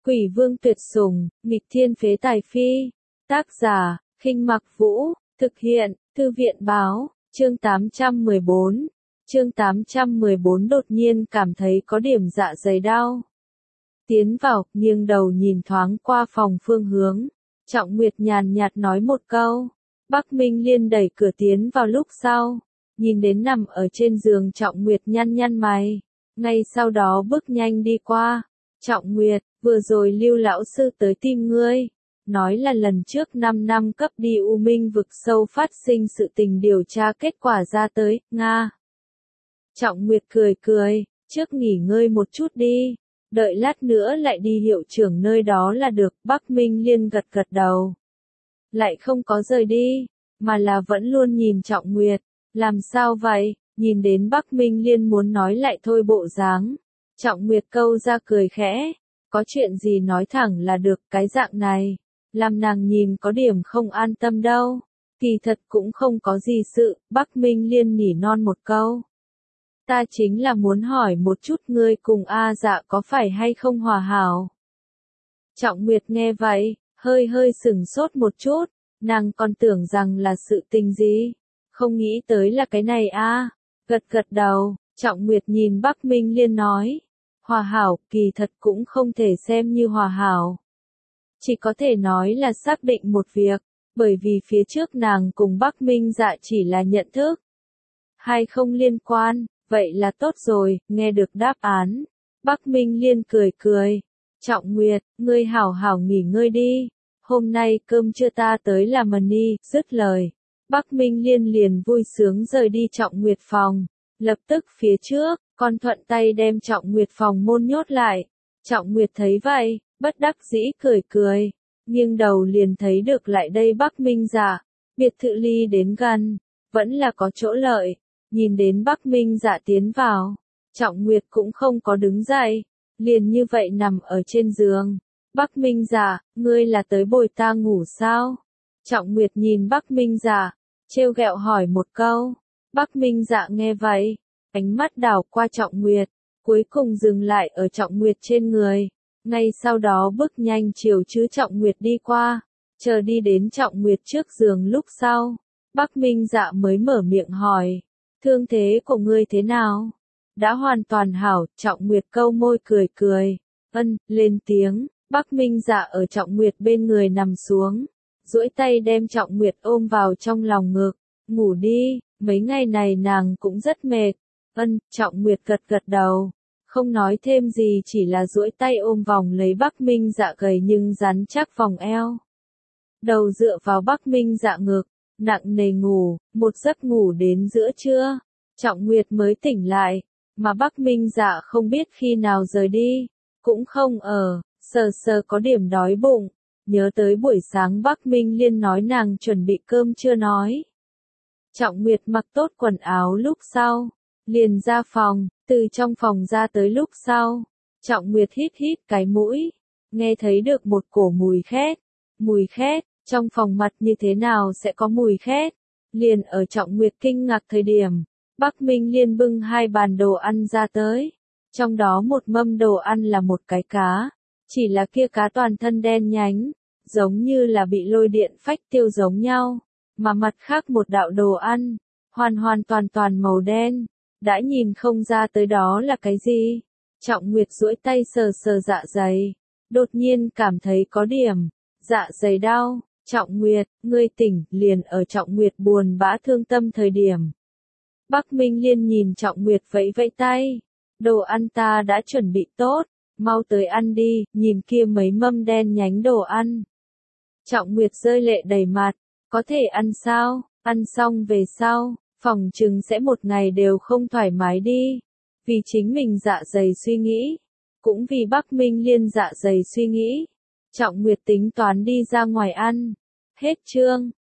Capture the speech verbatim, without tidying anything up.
Quỷ vương tuyệt sủng, nghịch thiên phế tài phi. Tác giả, Khinh Mặc Vũ, thực hiện, Thư viện báo, chương tám trăm mười bốn. Chương tám trăm mười bốn đột nhiên cảm thấy có điểm dạ dày đau. Tiến vào, nghiêng đầu nhìn thoáng qua phòng phương hướng. Trọng Nguyệt nhàn nhạt nói một câu. Bắc Minh Liên đẩy cửa tiến vào lúc sau. Nhìn đến nằm ở trên giường Trọng Nguyệt nhăn nhăn mày. Ngay sau đó bước nhanh đi qua. Trọng Nguyệt, vừa rồi Lưu lão sư tới tìm ngươi. Nói là lần trước năm năm cấp đi U Minh vực sâu phát sinh sự tình điều tra kết quả ra tới, Nga. Trọng Nguyệt cười cười, trước nghỉ ngơi một chút đi. Đợi lát nữa lại đi hiệu trưởng nơi đó là được. Bắc Minh Liên gật gật đầu. Lại không có rời đi, mà là vẫn luôn nhìn Trọng Nguyệt. Làm sao vậy? Nhìn đến Bắc Minh Liên muốn nói lại thôi bộ dáng. Trọng Nguyệt câu ra cười khẽ. Có chuyện gì nói thẳng là được, cái dạng này. Làm nàng nhìn có điểm không an tâm đâu. Kỳ thật cũng không có gì sự. Bắc Minh Liên nỉ non một câu. Ta chính là muốn hỏi một chút ngươi cùng A Dạ có phải hay không hòa hảo. Trọng Nguyệt nghe vậy, hơi hơi sửng sốt một chút. Nàng còn tưởng rằng là sự tình gì. Không nghĩ tới là cái này a. Gật gật đầu, Trọng Nguyệt nhìn Bắc Minh Liên nói. Hòa hảo, kỳ thật cũng không thể xem như hòa hảo. Chỉ có thể nói là xác định một việc, bởi vì phía trước nàng cùng Bắc Minh Dạ chỉ là nhận thức. Hay không liên quan, vậy là tốt rồi, nghe được đáp án. Bắc Minh Liên cười cười. Trọng Nguyệt, ngươi hảo hảo nghỉ ngơi đi. Hôm nay cơm trưa ta tới là Mani, dứt lời. Bắc Minh Liên liền vui sướng rời đi Trọng Nguyệt phòng. Lập tức phía trước, con thuận tay đem Trọng Nguyệt phòng môn nhốt lại. Trọng Nguyệt thấy vậy, bất đắc dĩ cười cười. Nghiêng đầu liền thấy được lại đây Bắc Minh Dạ. Biệt thự ly đến gần, vẫn là có chỗ lợi. Nhìn đến Bắc Minh Dạ tiến vào, Trọng Nguyệt cũng không có đứng dậy. Liền như vậy nằm ở trên giường. Bắc Minh Dạ, ngươi là tới bồi ta ngủ sao? Trọng Nguyệt nhìn Bắc Minh Dạ, trêu ghẹo hỏi một câu. Bắc Minh Dạ nghe vậy, ánh mắt đảo qua Trọng Nguyệt, cuối cùng dừng lại ở Trọng Nguyệt trên người. Ngay sau đó bước nhanh chiều chứ Trọng Nguyệt đi qua, chờ đi đến Trọng Nguyệt trước giường lúc sau. Bắc Minh Dạ mới mở miệng hỏi, thương thế của ngươi thế nào? Đã hoàn toàn hảo, Trọng Nguyệt câu môi cười cười, ân, lên tiếng. Bắc Minh Dạ ở Trọng Nguyệt bên người nằm xuống, duỗi tay đem Trọng Nguyệt ôm vào trong lòng ngực, ngủ đi, mấy ngày này nàng cũng rất mệt. Ân, Trọng Nguyệt gật gật đầu, không nói thêm gì chỉ là duỗi tay ôm vòng lấy Bắc Minh Dạ gầy nhưng rắn chắc vòng eo. Đầu dựa vào Bắc Minh Dạ ngực, nặng nề ngủ, một giấc ngủ đến giữa trưa, Trọng Nguyệt mới tỉnh lại, mà Bắc Minh Dạ không biết khi nào rời đi, cũng không ở. Sờ sờ có điểm đói bụng, nhớ tới buổi sáng Bắc Minh Liên nói nàng chuẩn bị cơm chưa nói. Trọng Nguyệt mặc tốt quần áo lúc sau, liền ra phòng, từ trong phòng ra tới lúc sau. Trọng Nguyệt hít hít cái mũi, nghe thấy được một cổ mùi khét, mùi khét, trong phòng mặt như thế nào sẽ có mùi khét. Liền ở Trọng Nguyệt kinh ngạc thời điểm, Bắc Minh Liên bưng hai bàn đồ ăn ra tới, trong đó một mâm đồ ăn là một cái cá. Chỉ là kia cá toàn thân đen nhánh, giống như là bị lôi điện phách tiêu giống nhau, mà mặt khác một đạo đồ ăn, hoàn hoàn toàn toàn màu đen, đã nhìn không ra tới đó là cái gì. Trọng Nguyệt duỗi tay sờ sờ dạ dày, đột nhiên cảm thấy có điểm, dạ dày đau. Trọng Nguyệt, ngươi tỉnh, liền ở Trọng Nguyệt buồn bã thương tâm thời điểm. Bắc Minh Liên nhìn Trọng Nguyệt vẫy vẫy tay, đồ ăn ta đã chuẩn bị tốt. Mau tới ăn đi, nhìn kia mấy mâm đen nhánh đồ ăn. Trọng Nguyệt rơi lệ đầy mặt, có thể ăn sao, ăn xong về sau, phòng chừng sẽ một ngày đều không thoải mái đi. Vì chính mình dạ dày suy nghĩ, cũng vì Bắc Minh Liên dạ dày suy nghĩ. Trọng Nguyệt tính toán đi ra ngoài ăn. Hết chương.